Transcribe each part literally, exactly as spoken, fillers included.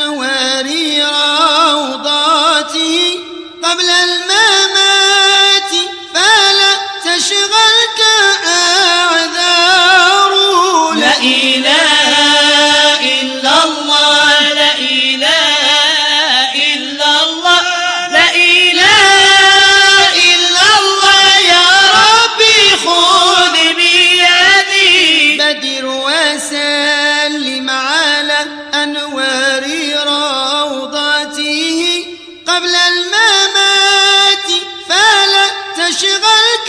أنوار روضاته قبل الممات، فلا تشغلك أعذار. لا إله إلا الله، لا إله إلا الله، لا إله إلا الله، يا ربي خذ بيدي. بدر وسلم على أنوار روضاته قبل الممات، فلا تشغلك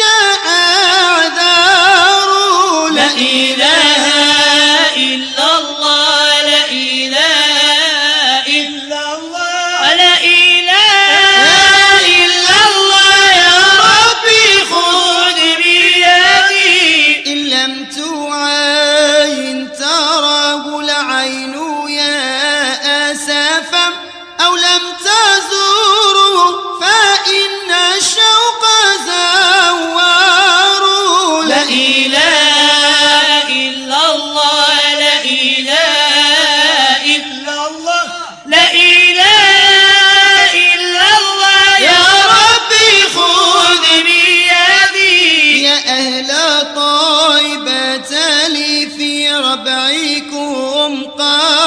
أعذار. لا إله إلا الله، لا إله إلا الله، لا إله إلا الله، يا ربي خذ بيدي. إن لم تعاين تراه العين يا أسفا، أو لم تزوره فإن الشوق زوار. لا إله إلا الله، لا إله إلا الله، لا إله إلا الله، يا ربي خذ بيدي. يا أهل طيبة لي في ربعكم قال